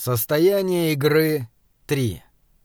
Состояние игры 3.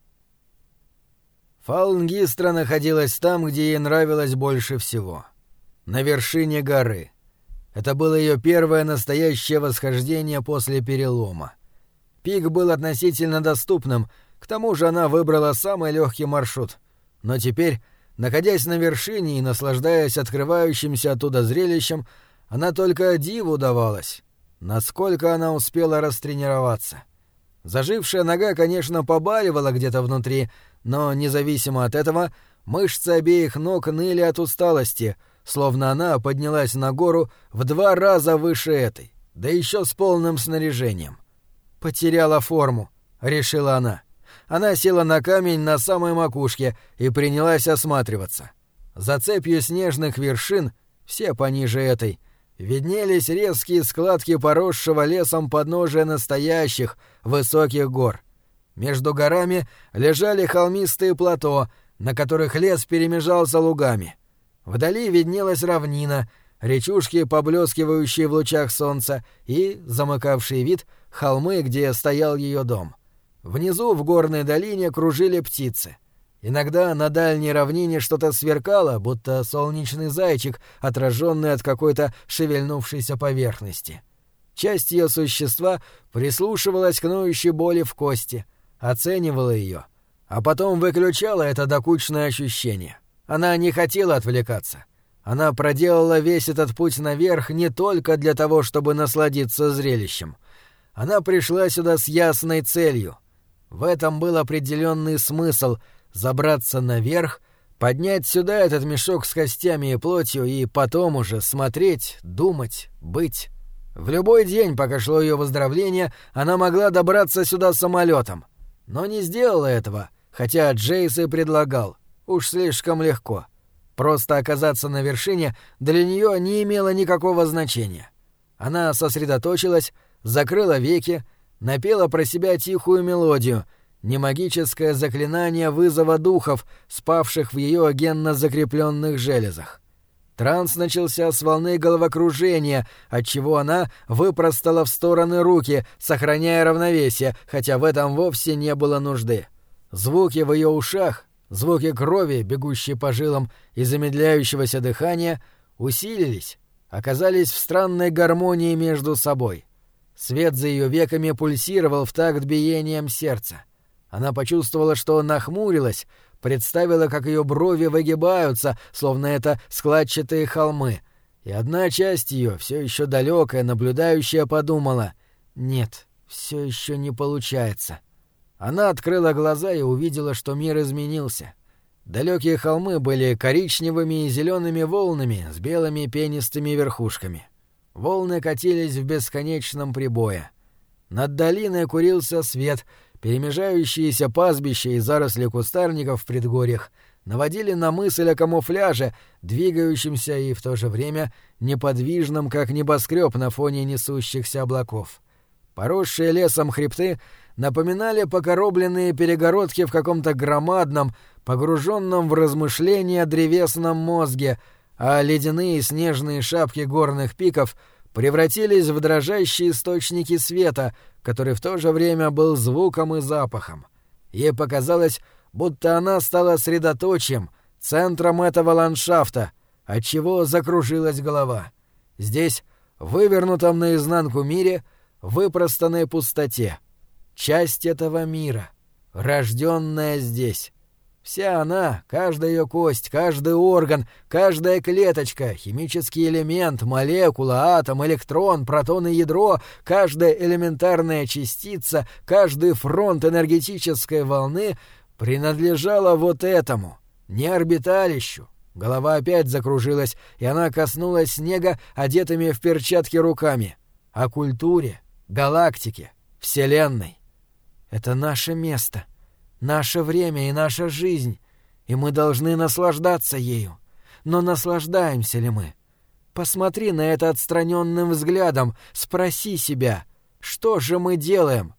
Фалнгистра находилась там, где ей нравилось больше всего. На вершине горы. Это было ее первое настоящее восхождение после перелома. Пик был относительно доступным, к тому же она выбрала самый легкий маршрут. Но теперь, находясь на вершине и наслаждаясь открывающимся оттуда зрелищем, она только диву давалась, насколько она успела растренироваться. Зажившая нога, конечно, побаливала где-то внутри, но, независимо от этого, мышцы обеих ног ныли от усталости, словно она поднялась на гору в 2 раза выше этой, да еще с полным снаряжением. «Потеряла форму», — решила она. Она села на камень на самой макушке и принялась осматриваться. За цепью снежных вершин, все пониже этой, виднелись резкие складки поросшего лесом подножия настоящих, высоких гор. Между горами лежали холмистые плато, на которых лес перемежался лугами. Вдали виднелась равнина, речушки, поблескивающие в лучах солнца, и, замыкавшие вид, холмы, где стоял ее дом. Внизу, в горной долине, кружили птицы. Иногда на дальней равнине что-то сверкало, будто солнечный зайчик, отраженный от какой-то шевельнувшейся поверхности. Часть ее существа прислушивалась к ноющей боли в кости, оценивала ее, а потом выключала это докучное ощущение. Она не хотела отвлекаться. Она проделала весь этот путь наверх не только для того, чтобы насладиться зрелищем. Она пришла сюда с ясной целью. В этом был определенный смысл — забраться наверх, поднять сюда этот мешок с костями и плотью и потом уже смотреть, думать, быть. В любой день, пока шло ее выздоровление, она могла добраться сюда самолетом. Но не сделала этого, хотя Джейс и предлагал. Уж слишком легко. Просто оказаться на вершине для нее не имело никакого значения. Она сосредоточилась, закрыла веки, напела про себя тихую мелодию — немагическое заклинание вызова духов, спавших в ее генно закрепленных железах. Транс начался с волны головокружения, отчего она выпростала в стороны руки, сохраняя равновесие, хотя в этом вовсе не было нужды. Звуки в ее ушах, звуки крови, бегущей по жилам и замедляющегося дыхания, усилились, оказались в странной гармонии между собой. Свет за ее веками пульсировал в такт биением сердца. Она почувствовала, что нахмурилась, представила, как ее брови выгибаются, словно это складчатые холмы, и одна часть ее, все еще далекая, наблюдающая, подумала: «Нет, все еще не получается». Она открыла глаза и увидела, что мир изменился. Далекие холмы были коричневыми и зелеными волнами с белыми пенистыми верхушками. Волны катились в бесконечном прибое. Над долиной курился свет — перемежающиеся пастбища и заросли кустарников в предгорьях наводили на мысль о камуфляже, двигающемся и в то же время неподвижном, как небоскреб на фоне несущихся облаков. Поросшие лесом хребты напоминали покоробленные перегородки в каком-то громадном, погруженном в размышления древесном мозге, а ледяные снежные шапки горных пиков превратились в дрожащие источники света, который в то же время был звуком и запахом. Ей показалось, будто она стала средоточием, центром этого ландшафта, отчего закружилась голова. Здесь, в вывернутом наизнанку мире, выпростанной пустоте. Часть этого мира, рожденная здесь. Вся она, каждая ее кость, каждый орган, каждая клеточка, химический элемент, молекула, атом, электрон, протон и ядро, каждая элементарная частица, каждый фронт энергетической волны принадлежала вот этому, не орбиталищу. Голова опять закружилась, и она коснулась снега одетыми в перчатки руками. О культуре, галактике, Вселенной. Это наше место. Наше время и наша жизнь, и мы должны наслаждаться ею. Но наслаждаемся ли мы? Посмотри на это отстраненным взглядом, спроси себя, что же мы делаем?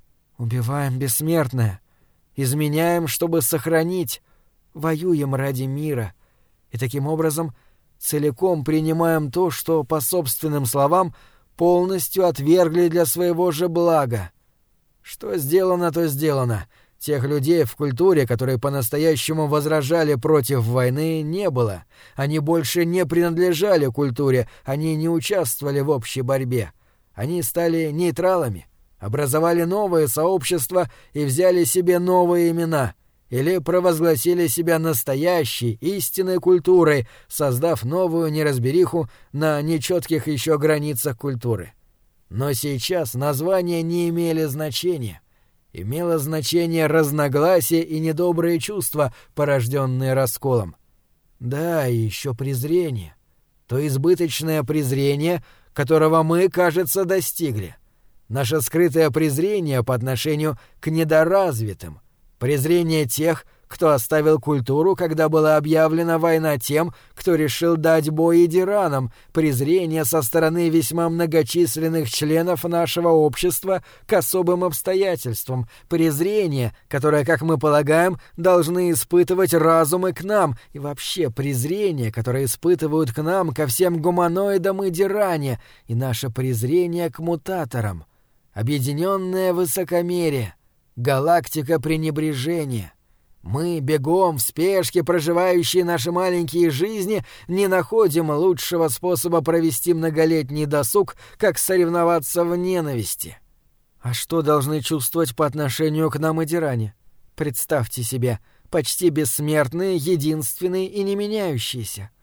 Убиваем бессмертное, изменяем, чтобы сохранить, воюем ради мира, и таким образом целиком принимаем то, что, по собственным словам, полностью отвергли для своего же блага. Что сделано, то сделано. Тех людей в культуре, которые по-настоящему возражали против войны, не было. Они больше не принадлежали культуре, они не участвовали в общей борьбе. Они стали нейтралами, образовали новые сообщества и взяли себе новые имена, или провозгласили себя настоящей, истинной культурой, создав новую неразбериху на нечетких еще границах культуры. Но сейчас названия не имели значения. Имело значение разногласие и недобрые чувства, порожденные расколом. Да, и еще презрение. То избыточное презрение, которого мы, кажется, достигли. Наше скрытое презрение по отношению к недоразвитым. Презрение тех, кто оставил культуру, когда была объявлена война тем, кто решил дать бой идиранам, презрение со стороны весьма многочисленных членов нашего общества к особым обстоятельствам, презрение, которое, как мы полагаем, должны испытывать разумы к нам, и вообще презрение, которое испытывают к нам, ко всем гуманоидам идиране, и наше презрение к мутаторам. Объединенное высокомерие, галактика пренебрежения. Мы, бегом, в спешке, проживающие наши маленькие жизни, не находим лучшего способа провести многолетний досуг, как соревноваться в ненависти. А что должны чувствовать по отношению к нам идиране? Представьте себе, почти бессмертные, единственные и не меняющиеся.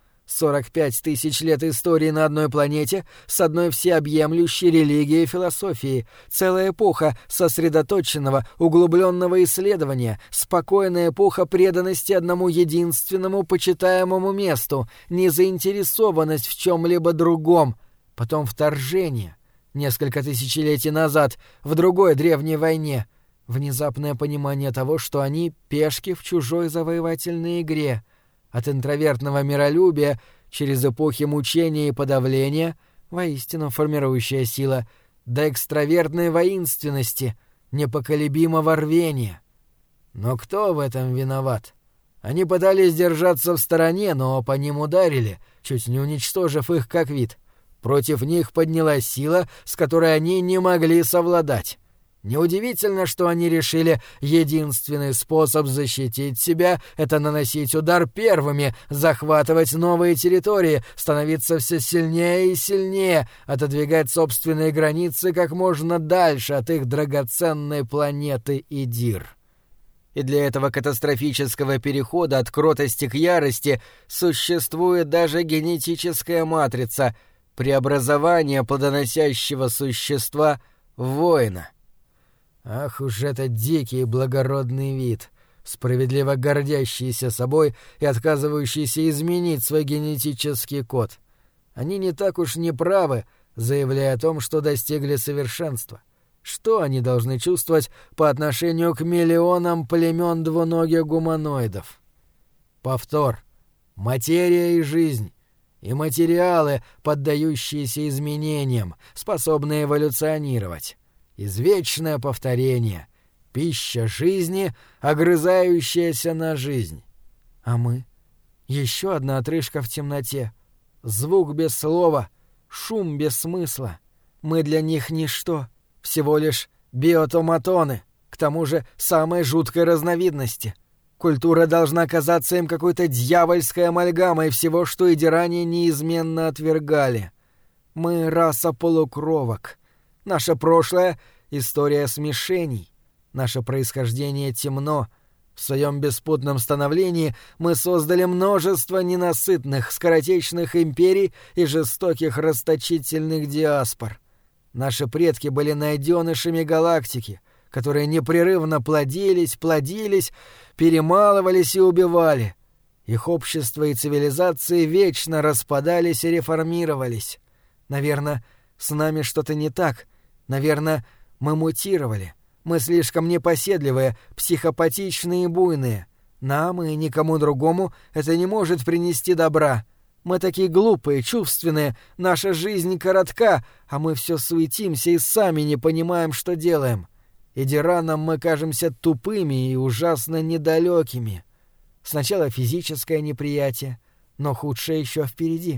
45 тысяч лет истории на одной планете с одной всеобъемлющей религией и философией, целая эпоха сосредоточенного, углубленного исследования, спокойная эпоха преданности одному единственному почитаемому месту, незаинтересованность в чем-либо другом, потом вторжение, несколько тысячелетий назад, в другой древней войне, внезапное понимание того, что они пешки в чужой завоевательной игре, от интровертного миролюбия через эпохи мучения и подавления, воистину формирующая сила, до экстравертной воинственности, непоколебимого рвения. Но кто в этом виноват? Они пытались держаться в стороне, но по ним ударили, чуть не уничтожив их как вид. Против них поднялась сила, с которой они не могли совладать. Неудивительно, что они решили, единственный способ защитить себя — это наносить удар первыми, захватывать новые территории, становиться все сильнее и сильнее, отодвигать собственные границы как можно дальше от их драгоценной планеты Идир. И для этого катастрофического перехода от кротости к ярости существует даже генетическая матрица — преобразование плодоносящего существа в воина. Ах уж этот дикий и благородный вид, справедливо гордящийся собой и отказывающийся изменить свой генетический код. Они не так уж не правы, заявляя о том, что достигли совершенства. Что они должны чувствовать по отношению к миллионам племен двуногих гуманоидов? Повтор. Материя и жизнь. И материалы, поддающиеся изменениям, способные эволюционировать. Извечное повторение. Пища жизни, огрызающаяся на жизнь. А мы? Еще одна отрыжка в темноте. Звук без слова, шум без смысла. Мы для них ничто, всего лишь биотоматоны, к тому же самой жуткой разновидности. Культура должна казаться им какой-то дьявольской амальгамой всего, что и ранее неизменно отвергали. Мы раса полукровок. Наше прошлое — история смешений. Наше происхождение темно. В своем беспутном становлении мы создали множество ненасытных, скоротечных империй и жестоких расточительных диаспор. Наши предки были найденышами галактики, которые непрерывно плодились, перемалывались и убивали. Их общества и цивилизации вечно распадались и реформировались. Наверное, с нами что-то не так. Наверное, мы мутировали. Мы слишком непоседливые, психопатичные и буйные. Нам и никому другому это не может принести добра. Мы такие глупые, чувственные, наша жизнь коротка, а мы все суетимся и сами не понимаем, что делаем. Идиранам мы кажемся тупыми и ужасно недалекими. Сначала физическое неприятие, но худшее еще впереди.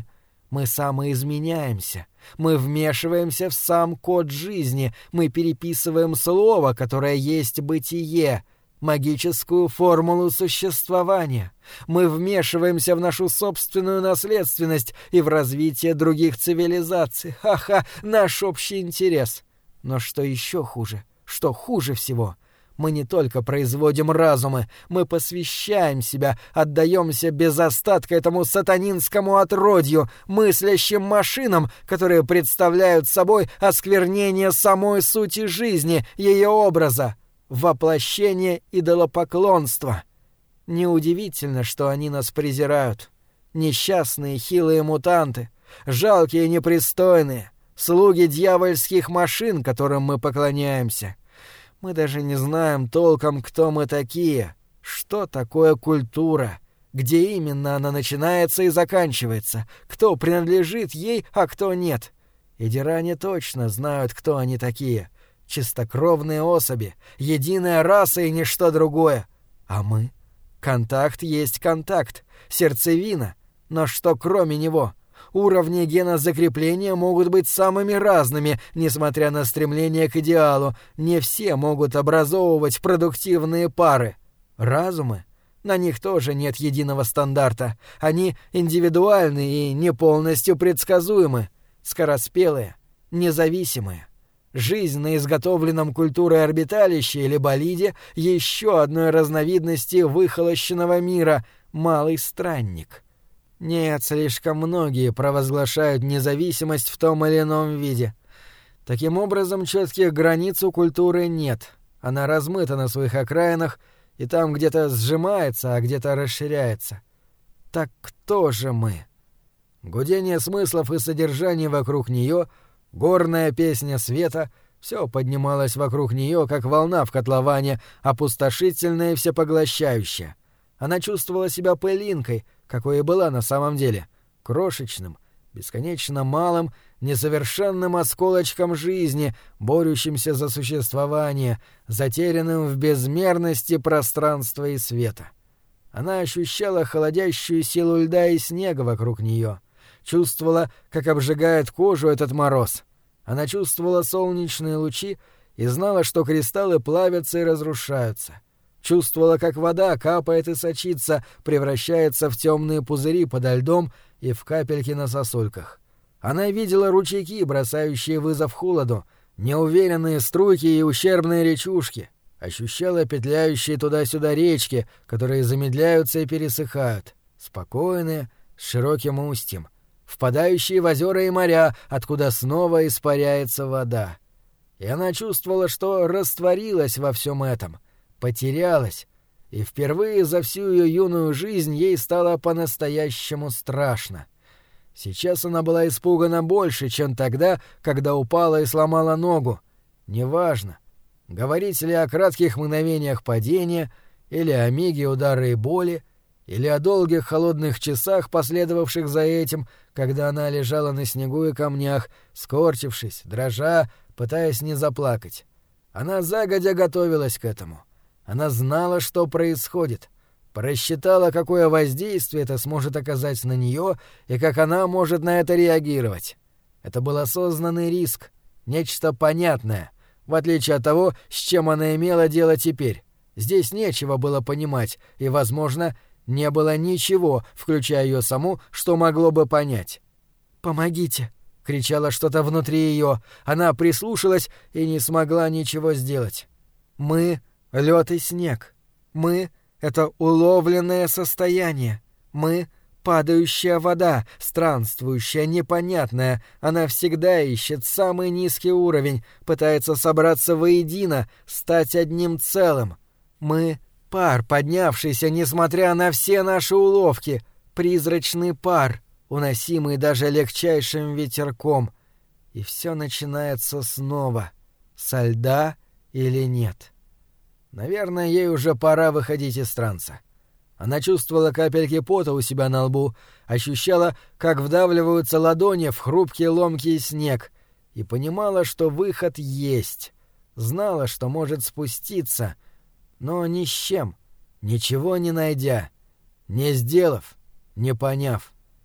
Мы самоизменяемся, мы вмешиваемся в сам код жизни, мы переписываем слово, которое есть бытие, магическую формулу существования. Мы вмешиваемся в нашу собственную наследственность и в развитие других цивилизаций. Ха-ха, наш общий интерес. Но что еще хуже, что хуже всего — мы не только производим разумы, мы посвящаем себя, отдаемся без остатка этому сатанинскому отродью, мыслящим машинам, которые представляют собой осквернение самой сути жизни, ее образа, воплощение идолопоклонства. Неудивительно, что они нас презирают. Несчастные хилые мутанты, жалкие непристойные, слуги дьявольских машин, которым мы поклоняемся. Мы даже не знаем толком, кто мы такие, что такое культура, где именно она начинается и заканчивается, кто принадлежит ей, а кто нет. И диране точно знают, кто они такие. Чистокровные особи, единая раса и ничто другое. А мы? Контакт есть контакт, сердцевина. Но что кроме него? Уровни генозакрепления могут быть самыми разными, несмотря на стремление к идеалу. Не все могут образовывать продуктивные пары. Разумы? На них тоже нет единого стандарта. Они индивидуальны и не полностью предсказуемы. Скороспелые, независимые. Жизнь на изготовленном культурой орбиталище или болиде — еще одной разновидности выхолощенного мира — малый странник. Нет, слишком многие провозглашают независимость в том или ином виде. Таким образом, четких границ у культуры нет. Она размыта на своих окраинах и там где-то сжимается, а где-то расширяется. Так кто же мы? Гудение смыслов и содержаний вокруг нее, горная песня света — все поднималось вокруг нее, как волна в котловане, опустошительная и всепоглощающая. Она чувствовала себя пылинкой, какой и была на самом деле, крошечным, бесконечно малым, несовершенным осколочком жизни, борющимся за существование, затерянным в безмерности пространства и света. Она ощущала холодящую силу льда и снега вокруг нее, чувствовала, как обжигает кожу этот мороз. Она чувствовала солнечные лучи и знала, что кристаллы плавятся и разрушаются. Чувствовала, как вода капает и сочится, превращается в темные пузыри подо льдом и в капельки на сосульках. Она видела ручейки, бросающие вызов холоду, неуверенные струйки и ущербные речушки, ощущала петляющие туда-сюда речки, которые замедляются и пересыхают, спокойные, с широким устьем, впадающие в озера и моря, откуда снова испаряется вода. И она чувствовала, что растворилась во всем этом, потерялась, и впервые за всю ее юную жизнь ей стало по-настоящему страшно. Сейчас она была испугана больше, чем тогда, когда упала и сломала ногу. Неважно, говорить ли о кратких мгновениях падения, или о миге удара и боли, или о долгих холодных часах, последовавших за этим, когда она лежала на снегу и камнях, скорчившись, дрожа, пытаясь не заплакать. Она загодя готовилась к этому. Она знала, что происходит, просчитала, какое воздействие это сможет оказать на нее и как она может на это реагировать. Это был осознанный риск, нечто понятное, в отличие от того, с чем она имела дело теперь. Здесь нечего было понимать, и, возможно, не было ничего, включая ее саму, что могло бы понять. «Помогите!» — кричало что-то внутри ее. Она прислушалась и не смогла ничего сделать. «Мы — лед и снег. Мы — это уловленное состояние. Мы — падающая вода, странствующая, непонятная. Она всегда ищет самый низкий уровень, пытается собраться воедино, стать одним целым. Мы — пар, поднявшийся, несмотря на все наши уловки, призрачный пар, уносимый даже легчайшим ветерком. И все начинается снова. Со льда или нет?» Наверное, ей уже пора выходить из транса. Она чувствовала капельки пота у себя на лбу, ощущала, как вдавливаются ладони в хрупкий ломкий снег, и понимала, что выход есть. Знала, что может спуститься, но ни с чем, ничего не найдя, не сделав, не поняв.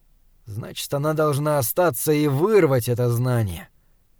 Значит, она должна остаться и вырвать это знание.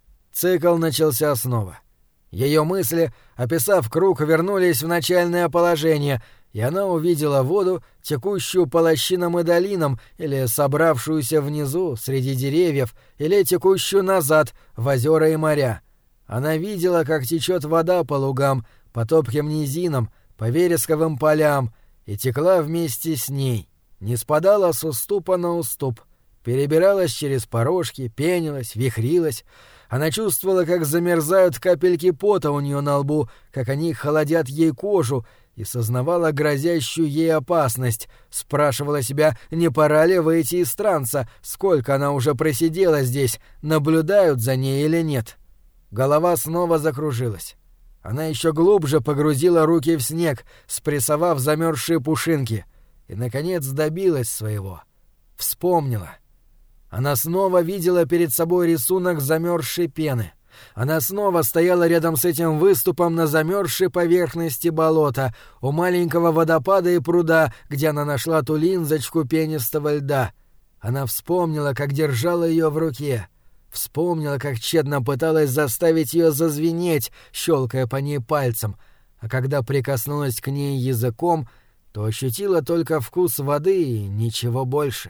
Цикл начался снова. Ее мысли, описав круг, вернулись в начальное положение, и она увидела воду, текущую по лощинам и долинам, или собравшуюся внизу, среди деревьев, или текущую назад, в озера и моря. Она видела, как течет вода по лугам, по топким низинам, по вересковым полям, и текла вместе с ней, не спадала с уступа на уступ, перебиралась через порожки, пенилась, вихрилась. Она чувствовала, как замерзают капельки пота у нее на лбу, как они холодят ей кожу, и сознавала грозящую ей опасность, спрашивала себя, не пора ли выйти из транса, сколько она уже просидела здесь, наблюдают за ней или нет. Голова снова закружилась. Она еще глубже погрузила руки в снег, спрессовав замерзшие пушинки, и, наконец, добилась своего. Вспомнила. Она снова видела перед собой рисунок замерзшей пены. Она снова стояла рядом с этим выступом на замерзшей поверхности болота, у маленького водопада и пруда, где она нашла ту линзочку пенистого льда. Она вспомнила, как держала ее в руке. Вспомнила, как тщетно пыталась заставить ее зазвенеть, щелкая по ней пальцем, а когда прикоснулась к ней языком, то ощутила только вкус воды и ничего больше.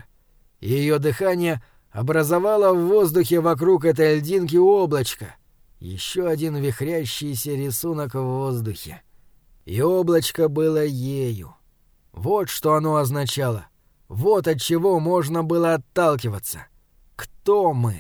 Ее дыхание образовало в воздухе вокруг этой льдинки облачко. Еще один вихрящийся рисунок в воздухе. И облачко было ею. Вот что оно означало. Вот от чего можно было отталкиваться. Кто мы?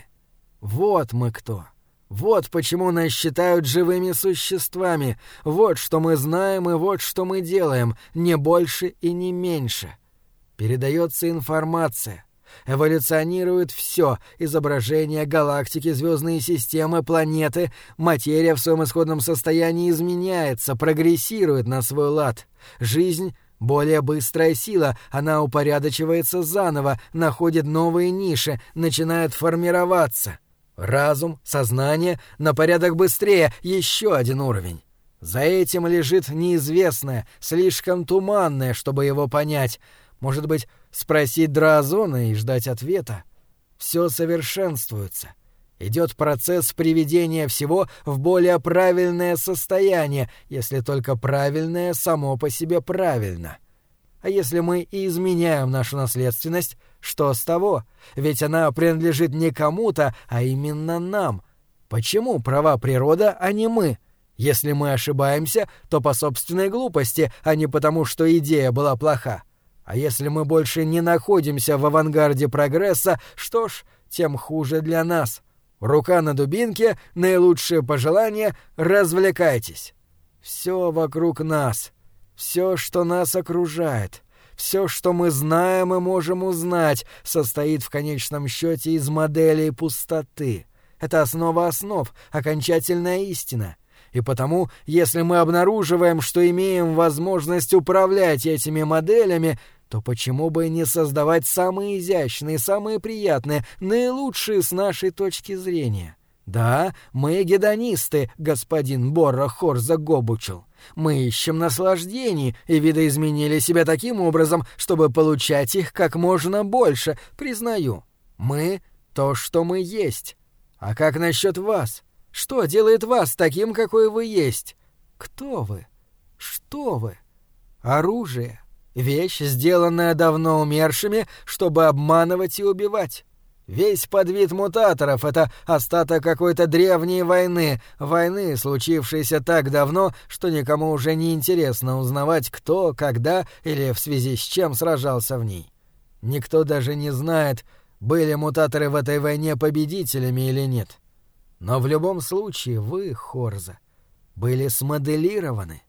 Вот мы кто. Вот почему нас считают живыми существами. Вот что мы знаем и вот что мы делаем, не больше и не меньше. Передается информация. Эволюционирует все: изображения, галактики, звездные системы, планеты. Материя в своем исходном состоянии изменяется, прогрессирует на свой лад. Жизнь — более быстрая сила, она упорядочивается заново, находит новые ниши, начинает формироваться. Разум, сознание на порядок быстрее, еще один уровень. За этим лежит неизвестное, слишком туманное, чтобы его понять. Может быть, спросить Драазона и ждать ответа? Все совершенствуется. Идет процесс приведения всего в более правильное состояние, если только правильное само по себе правильно. А если мы и изменяем нашу наследственность, что с того? Ведь она принадлежит не кому-то, а именно нам. Почему права природа, а не мы? Если мы ошибаемся, то по собственной глупости, а не потому, что идея была плоха. А если мы больше не находимся в авангарде прогресса, что ж, тем хуже для нас. Рука на дубинке, наилучшие пожелания, развлекайтесь. Все вокруг нас, все, что нас окружает, все, что мы знаем и можем узнать, состоит в конечном счете из моделей пустоты. Это основа основ, окончательная истина. И потому, если мы обнаруживаем, что имеем возможность управлять этими моделями, то почему бы не создавать самые изящные, самые приятные, наилучшие с нашей точки зрения? Да, мы гедонисты, господин Борра Хорза Гобучел. Мы ищем наслаждений и видоизменили себя таким образом, чтобы получать их как можно больше, признаю. Мы — то, что мы есть. А как насчет вас? Что делает вас таким, какой вы есть? Кто вы? Что вы? Оружие. Вещь, сделанная давно умершими, чтобы обманывать и убивать. Весь подвид мутаторов — это остаток какой-то древней войны, случившейся так давно, что никому уже не интересно узнавать, кто, когда или в связи с чем сражался в ней. Никто даже не знает, были мутаторы в этой войне победителями или нет. Но в любом случае вы, Хорза, были смоделированы.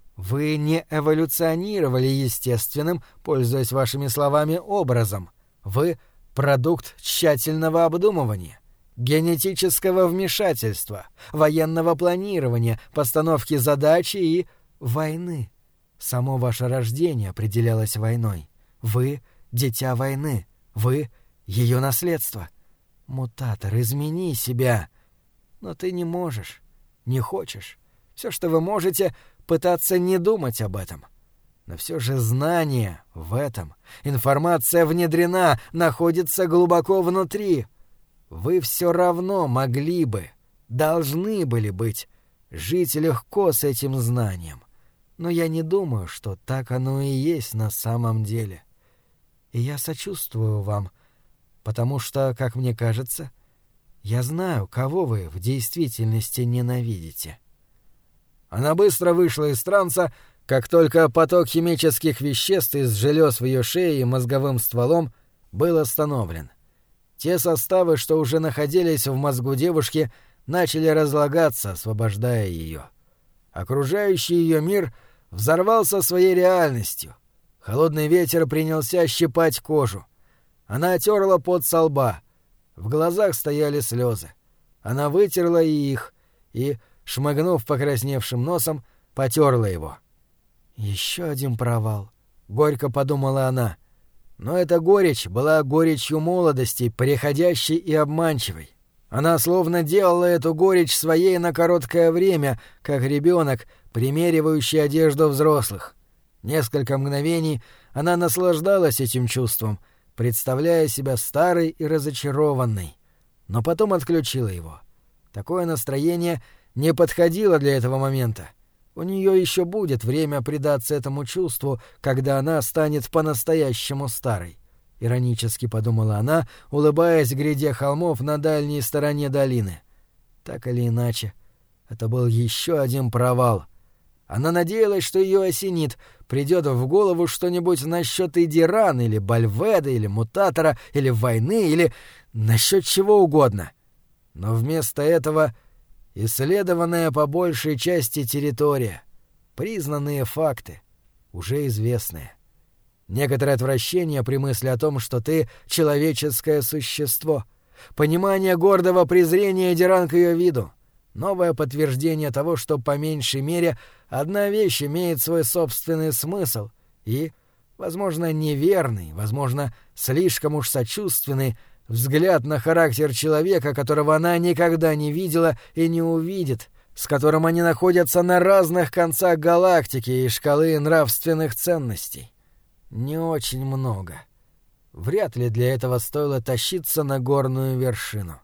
Вы не эволюционировали естественным, пользуясь вашими словами, образом. Вы — продукт тщательного обдумывания, генетического вмешательства, военного планирования, постановки задачи и войны. Само ваше рождение определялось войной. Вы — дитя войны. Вы — ее наследство. Мутатор, измени себя. Но ты не можешь, не хочешь. Все, что вы можете — пытаться не думать об этом. Но все же знание в этом, информация внедрена, находится глубоко внутри. Вы все равно могли бы, должны были быть, жить легко с этим знанием. Но я не думаю, что так оно и есть на самом деле. И я сочувствую вам, потому что, как мне кажется, я знаю, кого вы в действительности ненавидите». Она быстро вышла из транса, как только поток химических веществ из желез в ее шее и мозговым стволом был остановлен. Те составы, что уже находились в мозгу девушки, начали разлагаться, освобождая ее. Окружающий ее мир взорвался своей реальностью. Холодный ветер принялся щипать кожу. Она отерла пот со лба. В глазах стояли слезы. Она вытерла их и, шмыгнув покрасневшим носом, потерла его. «Еще один провал», — горько подумала она. Но эта горечь была горечью молодости, приходящей и обманчивой. Она словно делала эту горечь своей на короткое время, как ребенок, примеривающий одежду взрослых. Несколько мгновений она наслаждалась этим чувством, представляя себя старой и разочарованной, но потом отключила его. Такое настроение не подходило для этого момента. У нее еще будет время предаться этому чувству, когда она станет по-настоящему старой. Иронически подумала она, улыбаясь гряде холмов на дальней стороне долины. Так или иначе, это был еще один провал. Она надеялась, что ее осенит, придет в голову что-нибудь насчет Идиран или Бальведа или Мутатора или войны или насчет чего угодно. Но вместо этого исследованная по большей части территория, признанные факты, уже известные. Некоторое отвращение при мысли о том, что ты человеческое существо, понимание гордого презрения Идиран к ее виду, новое подтверждение того, что по меньшей мере одна вещь имеет свой собственный смысл и, возможно, неверный, возможно, слишком уж сочувственный взгляд на характер человека, которого она никогда не видела и не увидит, с которым они находятся на разных концах галактики и шкалы нравственных ценностей. Не очень много. Вряд ли для этого стоило тащиться на горную вершину.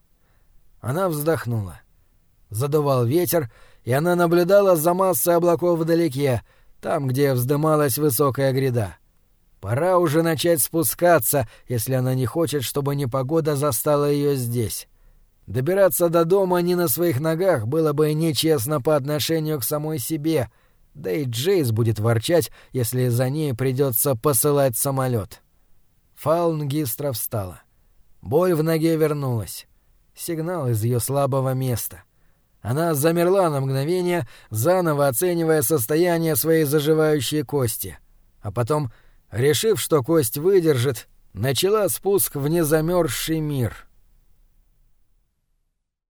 Она вздохнула. Задувал ветер, и она наблюдала за массой облаков вдалеке, там, где вздымалась высокая гряда. Пора уже начать спускаться, если она не хочет, чтобы непогода застала ее здесь. Добираться до дома не на своих ногах было бы нечестно по отношению к самой себе, да и Джейс будет ворчать, если за ней придется посылать самолет. Фаунгистра встала. Боль в ноге вернулась. Сигнал из ее слабого места. Она замерла на мгновение, заново оценивая состояние своей заживающей кости. А потом, решив, что кость выдержит, начала спуск в незамерзший мир.